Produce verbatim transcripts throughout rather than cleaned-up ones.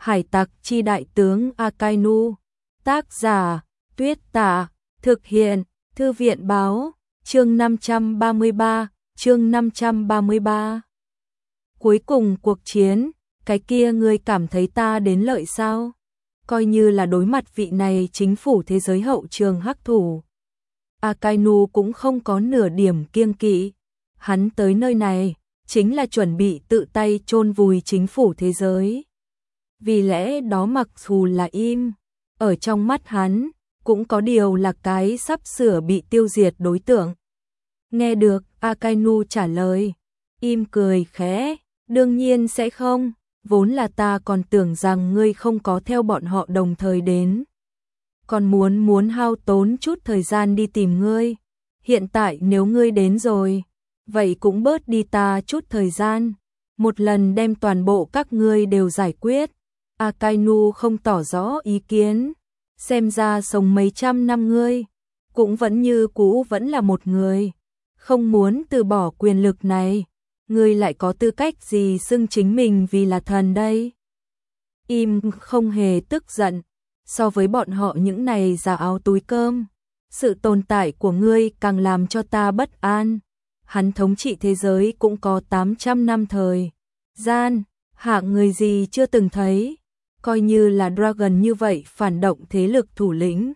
Hải tặc chi đại tướng Akainu. Tác giả, Tuyết Tả. Thực hiện, Thư viện báo. Chương năm trăm ba mươi ba, chương năm trăm ba mươi ba. Cuối cùng cuộc chiến, cái kia ngươi cảm thấy ta đến lợi sao? Coi như là đối mặt vị này chính phủ thế giới hậu trường hắc thủ. Akainu cũng không có nửa điểm kiêng kỵ. Hắn tới nơi này, chính là chuẩn bị tự tay chôn vùi chính phủ thế giới. Vì lẽ đó mặc dù là im, ở trong mắt hắn, cũng có điều là cái sắp sửa bị tiêu diệt đối tượng. Nghe được Akainu trả lời, im cười khẽ, đương nhiên sẽ không, vốn là ta còn tưởng rằng ngươi không có theo bọn họ đồng thời đến. Còn muốn muốn hao tốn chút thời gian đi tìm ngươi, hiện tại nếu ngươi đến rồi, vậy cũng bớt đi ta chút thời gian, một lần đem toàn bộ các ngươi đều giải quyết. Akainu không tỏ rõ ý kiến, xem ra sống mấy trăm năm ngươi, cũng vẫn như cũ vẫn là một người, không muốn từ bỏ quyền lực này, ngươi lại có tư cách gì xưng chính mình vì là thần đây? Im không hề tức giận, so với bọn họ những này giả áo túi cơm, sự tồn tại của ngươi càng làm cho ta bất an. Hắn thống trị thế giới cũng có tám trăm năm thời gian, hạng người gì chưa từng thấy, coi như là Dragon như vậy phản động thế lực thủ lĩnh.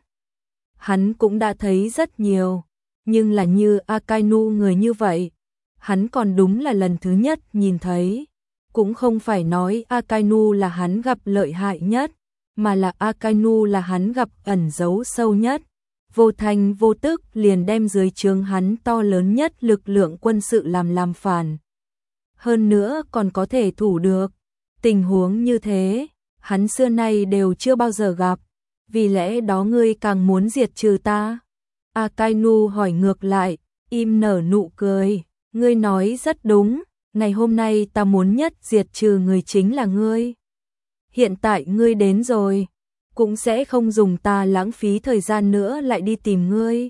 Hắn cũng đã thấy rất nhiều, nhưng là như Akainu người như vậy, hắn còn đúng là lần thứ nhất nhìn thấy. Cũng không phải nói Akainu là hắn gặp lợi hại nhất, mà là Akainu là hắn gặp ẩn giấu sâu nhất. Vô thành vô tức liền đem dưới trướng hắn to lớn nhất lực lượng quân sự làm làm phản. Hơn nữa còn có thể thủ được. Tình huống như thế, hắn xưa nay đều chưa bao giờ gặp. Vì lẽ đó ngươi càng muốn diệt trừ ta? Akainu hỏi ngược lại, im nở nụ cười. Ngươi nói rất đúng, ngày hôm nay ta muốn nhất diệt trừ người chính là ngươi. Hiện tại ngươi đến rồi, cũng sẽ không dùng ta lãng phí thời gian nữa lại đi tìm ngươi.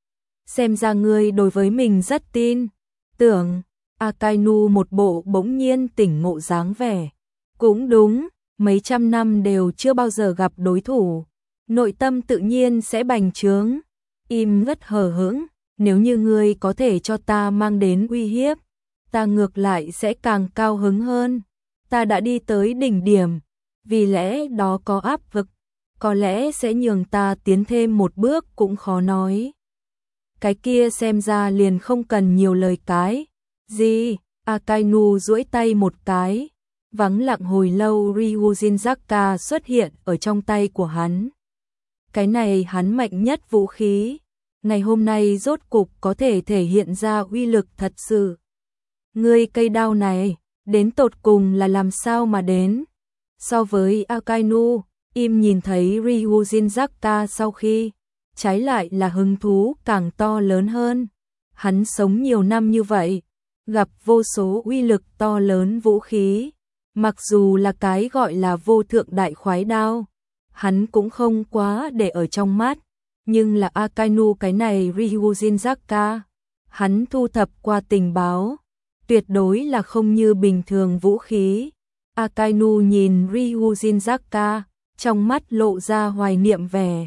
Xem ra ngươi đối với mình rất tin tưởng. Akainu một bộ bỗng nhiên tỉnh ngộ dáng vẻ. Cũng đúng, mấy trăm năm đều chưa bao giờ gặp đối thủ, nội tâm tự nhiên sẽ bành trướng. Im rất hờ hững, nếu như ngươi có thể cho ta mang đến uy hiếp, ta ngược lại sẽ càng cao hứng hơn. Ta đã đi tới đỉnh điểm, vì lẽ đó có áp lực, có lẽ sẽ nhường ta tiến thêm một bước cũng khó nói. Cái kia xem ra liền không cần nhiều lời cái. Gì? Akainu duỗi tay một cái, vắng lặng hồi lâu Ryujin Zaka xuất hiện ở trong tay của hắn. Cái này hắn mạnh nhất vũ khí, ngày hôm nay rốt cục có thể thể hiện ra uy lực thật sự. Ngươi cây đao này, đến tột cùng là làm sao mà đến? So với Akainu, im nhìn thấy Ryujin Zaka sau khi, trái lại là hứng thú càng to lớn hơn. Hắn sống nhiều năm như vậy, gặp vô số uy lực to lớn vũ khí, mặc dù là cái gọi là vô thượng đại khoái đao, hắn cũng không quá để ở trong mắt, nhưng là Akainu cái này Ryujin Zaka, hắn thu thập qua tình báo, tuyệt đối là không như bình thường vũ khí. Akainu nhìn Ryujin Zaka, trong mắt lộ ra hoài niệm vẻ.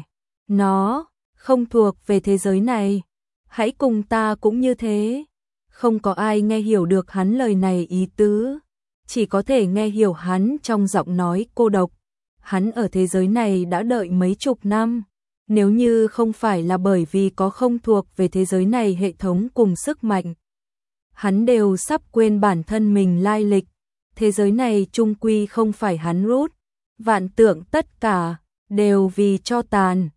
Nó không thuộc về thế giới này, hãy cùng ta cũng như thế. Không có ai nghe hiểu được hắn lời này ý tứ, chỉ có thể nghe hiểu hắn trong giọng nói cô độc. Hắn ở thế giới này đã đợi mấy chục năm, nếu như không phải là bởi vì có không thuộc về thế giới này hệ thống cùng sức mạnh, hắn đều sắp quên bản thân mình lai lịch. Thế giới này chung quy không phải hắn rút, vạn tượng tất cả đều vì cho tàn.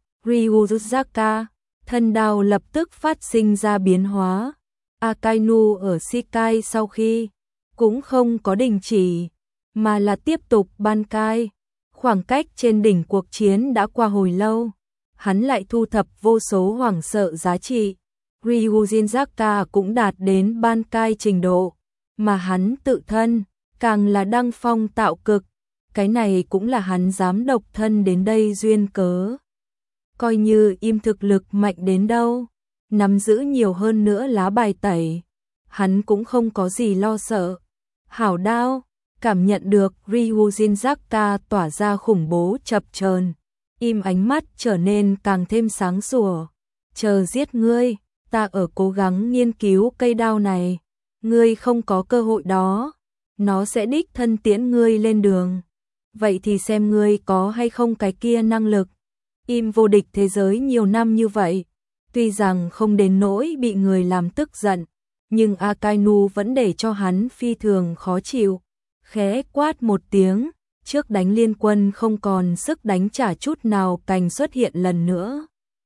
Ryuzaka, thân đao lập tức phát sinh ra biến hóa. Akainu ở Shikai sau khi cũng không có đình chỉ, mà là tiếp tục ban cai. Khoảng cách trên đỉnh cuộc chiến đã qua hồi lâu, hắn lại thu thập vô số hoảng sợ giá trị. Ryujin Zaka cũng đạt đến ban cai trình độ, mà hắn tự thân càng là đăng phong tạo cực. Cái này cũng là hắn dám độc thân đến đây duyên cớ. Coi như im thực lực mạnh đến đâu, nắm giữ nhiều hơn nữa lá bài tẩy, hắn cũng không có gì lo sợ. Hảo đao, cảm nhận được Ryujin Zaka tỏa ra khủng bố chập chờn, im ánh mắt trở nên càng thêm sáng sủa. Chờ giết ngươi, ta ở cố gắng nghiên cứu cây đao này, ngươi không có cơ hội đó, nó sẽ đích thân tiễn ngươi lên đường. Vậy thì xem ngươi có hay không cái kia năng lực. Im vô địch thế giới nhiều năm như vậy, tuy rằng không đến nỗi bị người làm tức giận, nhưng Akainu vẫn để cho hắn phi thường khó chịu. Khẽ quát một tiếng, trước đánh liên quân không còn sức đánh trả chút nào cành xuất hiện lần nữa.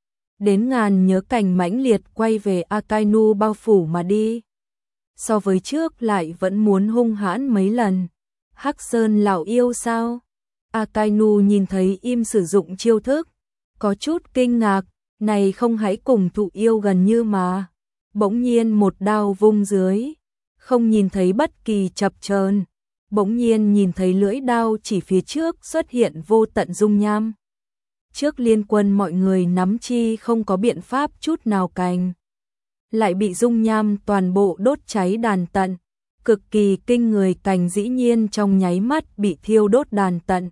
Đến ngàn nhớ cành mãnh liệt quay về Akainu bao phủ mà đi. So với trước lại vẫn muốn hung hãn mấy lần. Hắc Sơn lão yêu sao? Akainu nhìn thấy Im sử dụng chiêu thức, có chút kinh ngạc, này không hãy cùng thụ yêu gần như mà. Bỗng nhiên một đao vung dưới, không nhìn thấy bất kỳ chập chờn, bỗng nhiên nhìn thấy lưỡi đao chỉ phía trước xuất hiện vô tận dung nham. Trước liên quân mọi người nắm chi không có biện pháp chút nào cành, lại bị dung nham toàn bộ đốt cháy đàn tận, cực kỳ kinh người, cành dĩ nhiên trong nháy mắt bị thiêu đốt đàn tận.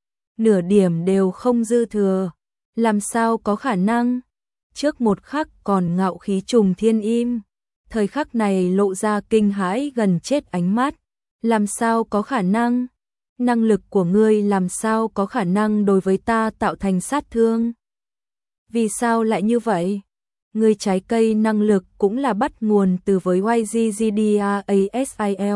Nửa điểm đều không dư thừa, làm sao có khả năng? Trước một khắc còn ngạo khí trùng thiên Im, thời khắc này lộ ra kinh hãi gần chết ánh mắt, làm sao có khả năng? Năng lực của ngươi làm sao có khả năng đối với ta tạo thành sát thương? Vì sao lại như vậy? Ngươi trái cây năng lực cũng là bắt nguồn từ với Y G G D A S I L.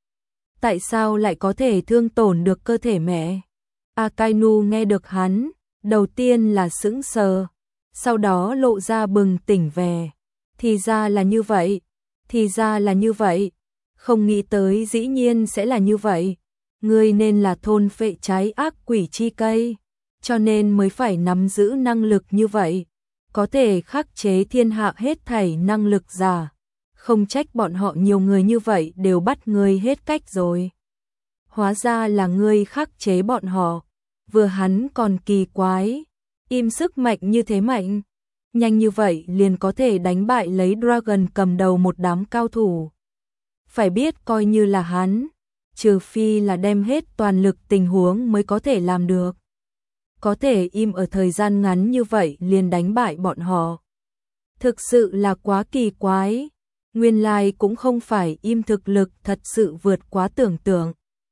Tại sao lại có thể thương tổn được cơ thể mẹ? Akainu nghe được hắn, đầu tiên là sững sờ, sau đó lộ ra bừng tỉnh về. Thì ra là như vậy, thì ra là như vậy, không nghĩ tới dĩ nhiên sẽ là như vậy. Ngươi nên là thôn phệ trái ác quỷ chi cây, cho nên mới phải nắm giữ năng lực như vậy, có thể khắc chế thiên hạ hết thảy năng lực giả. Không trách bọn họ nhiều người như vậy đều bắt ngươi hết cách rồi. Hóa ra là ngươi khắc chế bọn họ. Vừa hắn còn kỳ quái, Im sức mạnh như thế mạnh, nhanh như vậy liền có thể đánh bại lấy Dragon cầm đầu một đám cao thủ. Phải biết coi như là hắn, trừ phi là đem hết toàn lực tình huống mới có thể làm được. Có thể Im ở thời gian ngắn như vậy liền đánh bại bọn họ. Thực sự là quá kỳ quái, nguyên lai cũng không phải Im thực lực thật sự vượt quá tưởng tượng,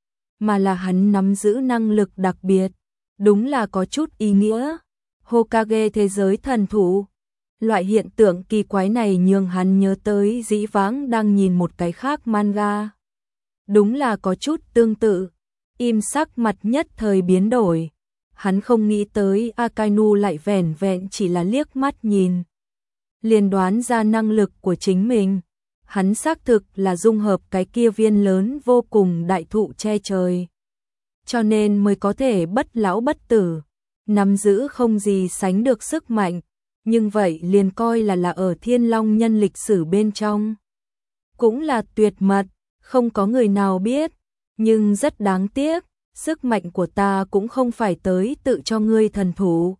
mà là hắn nắm giữ năng lực đặc biệt, đúng là có chút ý nghĩa. Hokage thế giới thần thủ. Loại hiện tượng kỳ quái này nhường hắn nhớ tới dĩ vãng đang nhìn một cái khác manga. Đúng là có chút tương tự. Im sắc mặt nhất thời biến đổi. Hắn không nghĩ tới Akainu lại vẻn vẹn chỉ là liếc mắt nhìn, liền đoán ra năng lực của chính mình. Hắn xác thực là dung hợp cái kia viên lớn vô cùng đại thụ che trời, cho nên mới có thể bất lão bất tử, nắm giữ không gì sánh được sức mạnh, nhưng vậy liền coi là là ở Thiên Long nhân lịch sử bên trong. Cũng là tuyệt mật, không có người nào biết, nhưng rất đáng tiếc, sức mạnh của ta cũng không phải tới tự cho ngươi thần thủ.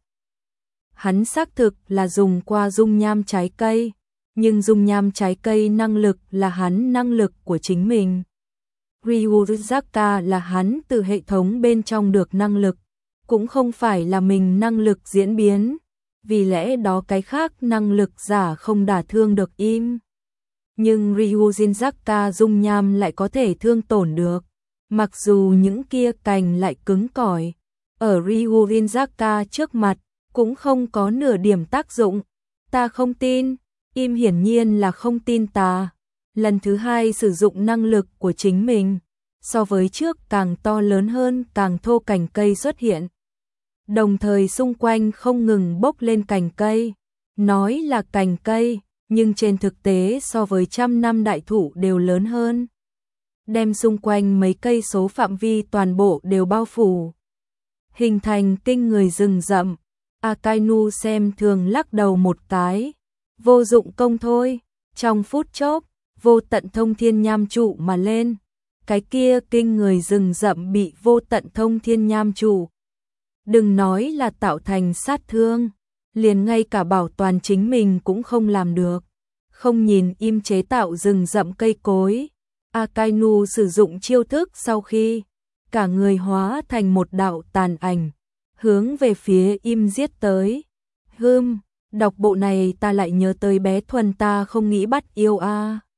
Hắn xác thực là dùng qua dung nham trái cây, nhưng dung nham trái cây năng lực là hắn năng lực của chính mình. Ryuzaka là hắn từ hệ thống bên trong được năng lực, cũng không phải là mình năng lực diễn biến, vì lẽ đó cái khác năng lực giả không đả thương được Im. Nhưng Ryuzaka dung nham lại có thể thương tổn được, mặc dù những kia cành lại cứng cỏi, ở Ryuzaka trước mặt cũng không có nửa điểm tác dụng. Ta không tin. Im hiển nhiên là không tin ta. Lần thứ hai sử dụng năng lực của chính mình, so với trước càng to lớn hơn, càng thô cành cây xuất hiện. Đồng thời xung quanh không ngừng bốc lên cành cây. Nói là cành cây, nhưng trên thực tế so với trăm năm đại thụ đều lớn hơn. Đem xung quanh mấy cây số phạm vi toàn bộ đều bao phủ, hình thành kinh người rừng rậm. Akainu xem thường lắc đầu một cái. Vô dụng công thôi. Trong phút chốc, vô tận thông thiên nham trụ mà lên. Cái kia kinh người rừng rậm bị vô tận thông thiên nham trụ, đừng nói là tạo thành sát thương, liền ngay cả bảo toàn chính mình cũng không làm được. Không nhìn Im chế tạo rừng rậm cây cối, Akainu sử dụng chiêu thức sau khi cả người hóa thành một đạo tàn ảnh, hướng về phía Im giết tới. Hừm, đọc bộ này ta lại nhớ tới bé Thuần ta không nghĩ bắt yêu a.